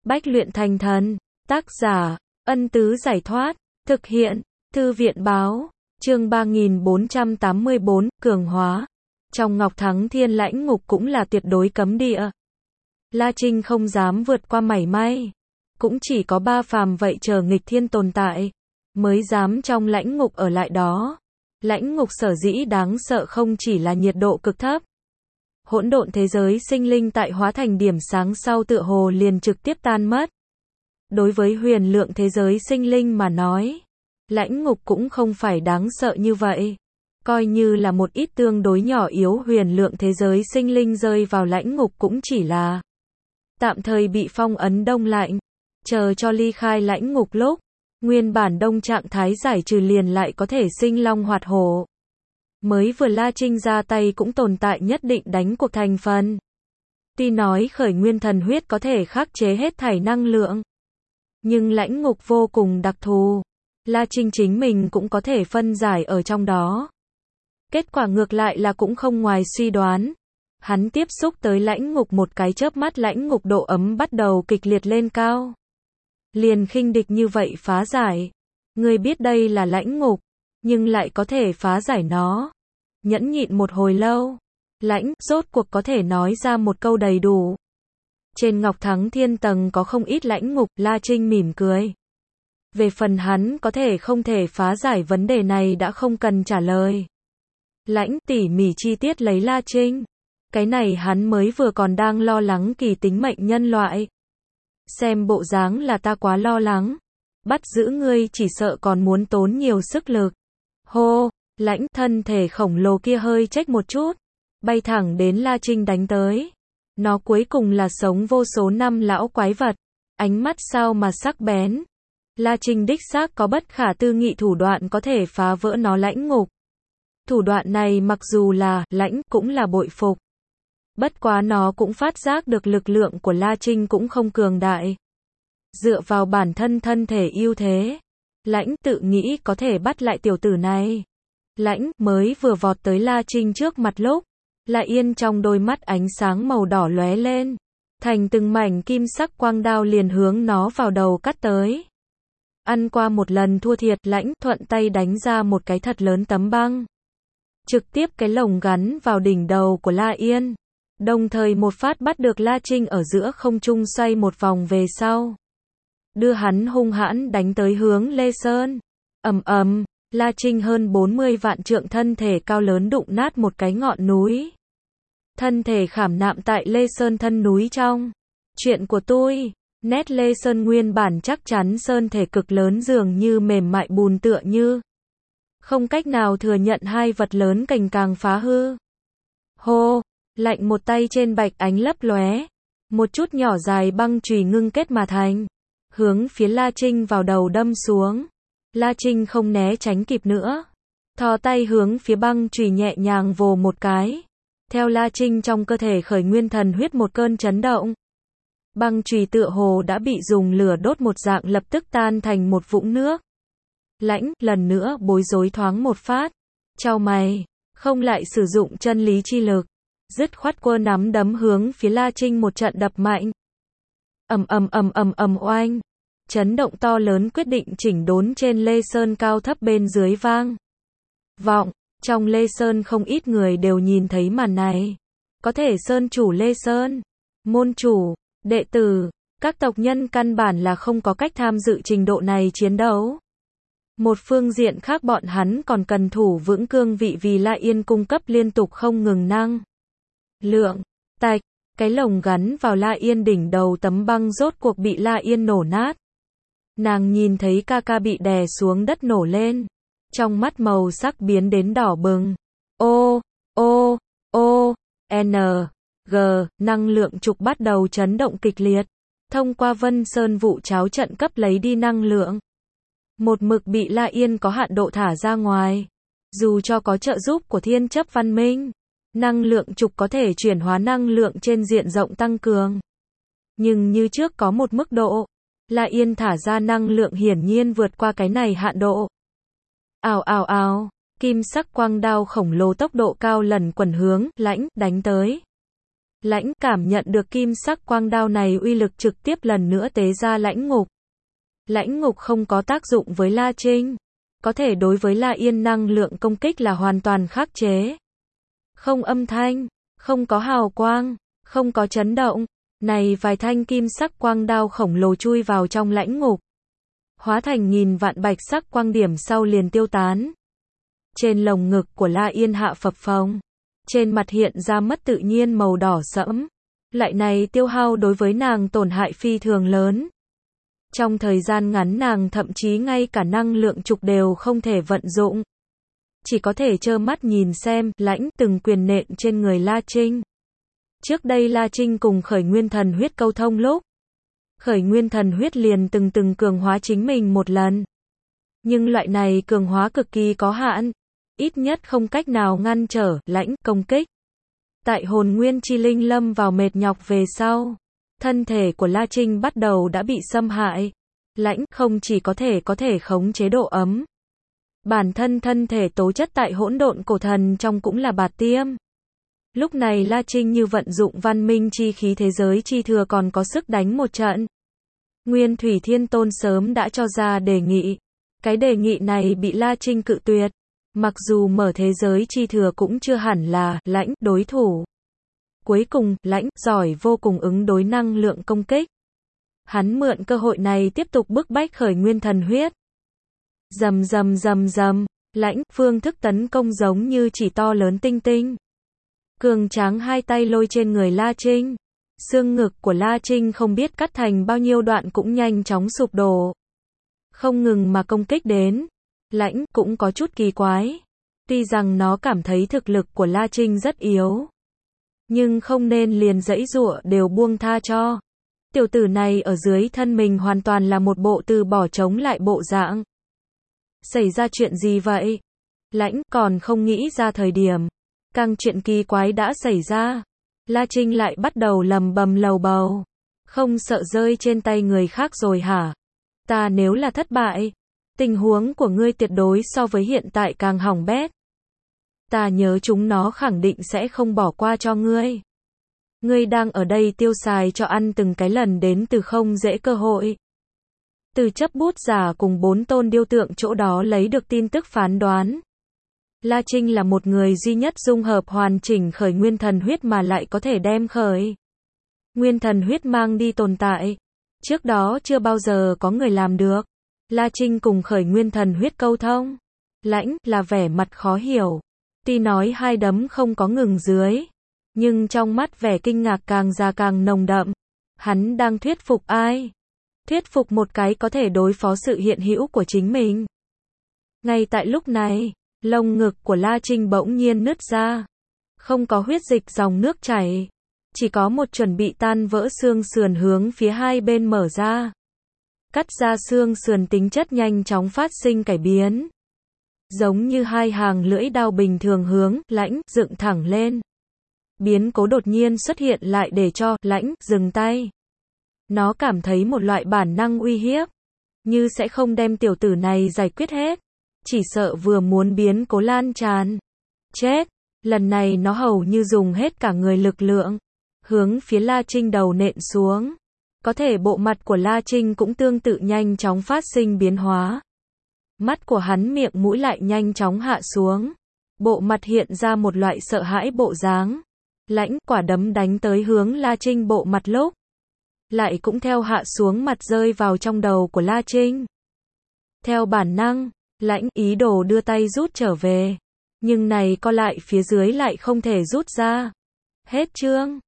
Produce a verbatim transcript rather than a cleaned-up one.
Bách luyện thành thần. Tác giả, Ân Tứ Giải Thoát. Thực hiện, Thư viện Báo. Chương ba nghìn bốn trăm tám mươi bốn, Cường Hóa. Trong Ngọc Thắng Thiên lãnh ngục cũng là tuyệt đối cấm địa. La Trinh không dám vượt qua mảy may. Cũng chỉ có ba phàm vậy chờ nghịch thiên tồn tại, mới dám trong lãnh ngục ở lại đó. Lãnh ngục sở dĩ đáng sợ không chỉ là nhiệt độ cực thấp. Hỗn độn thế giới sinh linh tại hóa thành điểm sáng sau tựa hồ liền trực tiếp tan mất. Đối với huyền lượng thế giới sinh linh mà nói, lãnh ngục cũng không phải đáng sợ như vậy. Coi như là một ít tương đối nhỏ yếu huyền lượng thế giới sinh linh rơi vào lãnh ngục cũng chỉ là tạm thời bị phong ấn đông lạnh, chờ cho ly khai lãnh ngục lúc nguyên bản đông trạng thái giải trừ liền lại có thể sinh long hoạt hổ. Mới vừa La Trinh ra tay cũng tồn tại nhất định đánh cuộc thành phần. Tuy nói khởi nguyên thần huyết có thể khắc chế hết thảy năng lượng, nhưng lãnh ngục vô cùng đặc thù. La Trinh chính mình cũng có thể phân giải ở trong đó. Kết quả ngược lại là cũng không ngoài suy đoán. Hắn tiếp xúc tới lãnh ngục một cái chớp mắt lãnh ngục độ ấm bắt đầu kịch liệt lên cao. Liền khinh địch như vậy phá giải. Người biết đây là lãnh ngục, nhưng lại có thể phá giải nó. Nhẫn nhịn một hồi lâu, lãnh, rốt cuộc có thể nói ra một câu đầy đủ. Trên Ngọc Thắng Thiên tầng có không ít lãnh ngục, La Trinh mỉm cười. Về phần hắn có thể không thể phá giải vấn đề này đã không cần trả lời. Lãnh tỉ mỉ chi tiết lấy La Trinh. Cái này hắn mới vừa còn đang lo lắng kỳ tính mệnh nhân loại. Xem bộ dáng là ta quá lo lắng. Bắt giữ ngươi chỉ sợ còn muốn tốn nhiều sức lực. Hô, lãnh thân thể khổng lồ kia hơi chếch một chút. Bay thẳng đến La Trinh đánh tới. Nó cuối cùng là sống vô số năm lão quái vật. Ánh mắt sao mà sắc bén. La Trinh đích xác có bất khả tư nghị thủ đoạn có thể phá vỡ nó lãnh ngục. Thủ đoạn này mặc dù là lãnh cũng là bội phục. Bất quá nó cũng phát giác được lực lượng của La Trinh cũng không cường đại. Dựa vào bản thân thân thể ưu thế, lãnh tự nghĩ có thể bắt lại tiểu tử này. Lãnh mới vừa vọt tới La Trinh trước mặt lúc, La Yên trong đôi mắt ánh sáng màu đỏ lóe lên, thành từng mảnh kim sắc quang đao liền hướng nó vào đầu cắt tới. Ăn qua một lần thua thiệt, lãnh thuận tay đánh ra một cái thật lớn tấm băng. Trực tiếp cái lồng gắn vào đỉnh đầu của La Yên. Đồng thời một phát bắt được La Trinh ở giữa không trung xoay một vòng về sau. Đưa hắn hung hãn đánh tới hướng Lê Sơn. Ầm ầm, La Trinh hơn bốn mươi vạn trượng thân thể cao lớn đụng nát một cái ngọn núi. Thân thể khảm nạm tại Lê Sơn thân núi trong. Chuyện của tôi, nét Lê Sơn nguyên bản chắc chắn sơn thể cực lớn dường như mềm mại bùn tựa như. Không cách nào thừa nhận hai vật lớn cành càng phá hư. Hô! Lạnh một tay trên bạch ánh lấp lóe, một chút nhỏ dài băng chùy ngưng kết mà thành, hướng phía La Trinh vào đầu đâm xuống. La Trinh không né tránh kịp nữa, thò tay hướng phía băng chùy nhẹ nhàng vồ một cái. Theo La Trinh trong cơ thể khởi nguyên thần huyết một cơn chấn động, băng chùy tựa hồ đã bị dùng lửa đốt một dạng lập tức tan thành một vũng nước. Lãnh lần nữa bối rối thoáng một phát, chau mày, không lại sử dụng chân lý chi lực. Dứt khoát quơ nắm đấm hướng phía La Trinh một trận đập mạnh. Ầm ầm ầm ầm ầm oanh. Chấn động to lớn quyết định chỉnh đốn trên Lê Sơn cao thấp bên dưới vang vọng. Trong Lê Sơn không ít người đều nhìn thấy màn này. Có thể Sơn chủ Lê Sơn, môn chủ, đệ tử, các tộc nhân căn bản là không có cách tham dự trình độ này chiến đấu. Một phương diện khác bọn hắn còn cần thủ vững cương vị vì La Yên cung cấp liên tục không ngừng năng lượng. Tạch, cái lồng gắn vào La Yên đỉnh đầu tấm băng rốt cuộc bị La Yên nổ nát. Nàng nhìn thấy ca ca bị đè xuống đất nổ lên, trong mắt màu sắc biến đến đỏ bừng. Ô, ô, ô, N, G, năng lượng trục bắt đầu chấn động kịch liệt, thông qua Vân Sơn vụ cháo trận cấp lấy đi năng lượng. Một mực bị La Yên có hạn độ thả ra ngoài. Dù cho có trợ giúp của Thiên Chấp Văn Minh, năng lượng trục có thể chuyển hóa năng lượng trên diện rộng tăng cường. Nhưng như trước có một mức độ, La Yên thả ra năng lượng hiển nhiên vượt qua cái này hạn độ. Ào ào ào, kim sắc quang đao khổng lồ tốc độ cao lần quần hướng, lãnh, đánh tới. Lãnh cảm nhận được kim sắc quang đao này uy lực trực tiếp lần nữa tế ra lãnh ngục. Lãnh ngục không có tác dụng với La Trinh. Có thể đối với La Yên năng lượng công kích là hoàn toàn khắc chế. Không âm thanh, không có hào quang, không có chấn động. Này vài thanh kim sắc quang đao khổng lồ chui vào trong lãnh ngục. Hóa thành nghìn vạn bạch sắc quang điểm sau liền tiêu tán. Trên lồng ngực của La Yên hạ phập phồng. Trên mặt hiện ra mất tự nhiên màu đỏ sẫm. Loại này tiêu hao đối với nàng tổn hại phi thường lớn. Trong thời gian ngắn nàng thậm chí ngay cả năng lượng trục đều không thể vận dụng. Chỉ có thể trơ mắt nhìn xem, lãnh từng quyền nện trên người La Trinh. Trước đây La Trinh cùng khởi nguyên thần huyết câu thông lúc. Khởi nguyên thần huyết liền từng từng cường hóa chính mình một lần. Nhưng loại này cường hóa cực kỳ có hạn. Ít nhất không cách nào ngăn trở, lãnh, công kích. Tại hồn nguyên chi linh lâm vào mệt nhọc về sau. Thân thể của La Trinh bắt đầu đã bị xâm hại. Lãnh không chỉ có thể có thể khống chế độ ấm. Bản thân thân thể tố chất tại hỗn độn cổ thần trong cũng là bạt tiêm. Lúc này La Trinh như vận dụng văn minh chi khí thế giới chi thừa còn có sức đánh một trận. Nguyên Thủy Thiên Tôn sớm đã cho ra đề nghị. Cái đề nghị này bị La Trinh cự tuyệt. Mặc dù mở thế giới chi thừa cũng chưa hẳn là lãnh đối thủ. Cuối cùng, lãnh giỏi vô cùng ứng đối năng lượng công kích. Hắn mượn cơ hội này tiếp tục bức bách khởi nguyên thần huyết. Rầm rầm rầm rầm, lãnh phương thức tấn công giống như chỉ to lớn tinh tinh. Cường tráng hai tay lôi trên người La Trinh. Xương ngực của La Trinh không biết cắt thành bao nhiêu đoạn cũng nhanh chóng sụp đổ. Không ngừng mà công kích đến. Lãnh cũng có chút kỳ quái. Tuy rằng nó cảm thấy thực lực của La Trinh rất yếu. Nhưng không nên liền dãy giụa đều buông tha cho. Tiểu tử này ở dưới thân mình hoàn toàn là một bộ từ bỏ chống lại bộ dạng. Xảy ra chuyện gì vậy? Lãnh còn không nghĩ ra thời điểm. Càng chuyện kỳ quái đã xảy ra. La Trinh lại bắt đầu lầm bầm lầu bầu. Không sợ rơi trên tay người khác rồi hả? Ta nếu là thất bại. Tình huống của ngươi tuyệt đối so với hiện tại càng hỏng bét. Ta nhớ chúng nó khẳng định sẽ không bỏ qua cho ngươi. Ngươi đang ở đây tiêu xài cho ăn từng cái lần đến từ không dễ cơ hội. Từ chấp bút giả cùng bốn tôn điêu tượng chỗ đó lấy được tin tức phán đoán. La Trinh là một người duy nhất dung hợp hoàn chỉnh khởi nguyên thần huyết mà lại có thể đem khởi nguyên thần huyết mang đi tồn tại. Trước đó chưa bao giờ có người làm được. La Trinh cùng khởi nguyên thần huyết câu thông. Lãnh là vẻ mặt khó hiểu. Tuy nói hai đấm không có ngừng dưới. Nhưng trong mắt vẻ kinh ngạc càng già càng nồng đậm. Hắn đang thuyết phục ai? Thuyết phục một cái có thể đối phó sự hiện hữu của chính mình. Ngay tại lúc này, lồng ngực của La Trinh bỗng nhiên nứt ra. Không có huyết dịch dòng nước chảy. Chỉ có một chuẩn bị tan vỡ xương sườn hướng phía hai bên mở ra. Cắt ra xương sườn tính chất nhanh chóng phát sinh cải biến. Giống như hai hàng lưỡi dao bình thường hướng lãnh dựng thẳng lên. Biến cố đột nhiên xuất hiện lại để cho lãnh dừng tay. Nó cảm thấy một loại bản năng uy hiếp. Như sẽ không đem tiểu tử này giải quyết hết. Chỉ sợ vừa muốn biến cố lan tràn. Chết! Lần này nó hầu như dùng hết cả người lực lượng. Hướng phía La Trinh đầu nện xuống. Có thể bộ mặt của La Trinh cũng tương tự nhanh chóng phát sinh biến hóa. Mắt của hắn miệng mũi lại nhanh chóng hạ xuống. Bộ mặt hiện ra một loại sợ hãi bộ dáng. Lãnh quả đấm đánh tới hướng La Trinh bộ mặt lúc. Lại cũng theo hạ xuống mặt rơi vào trong đầu của La Trinh. Theo bản năng, lãnh ý đồ đưa tay rút trở về. Nhưng này co lại phía dưới lại không thể rút ra. Hết chương.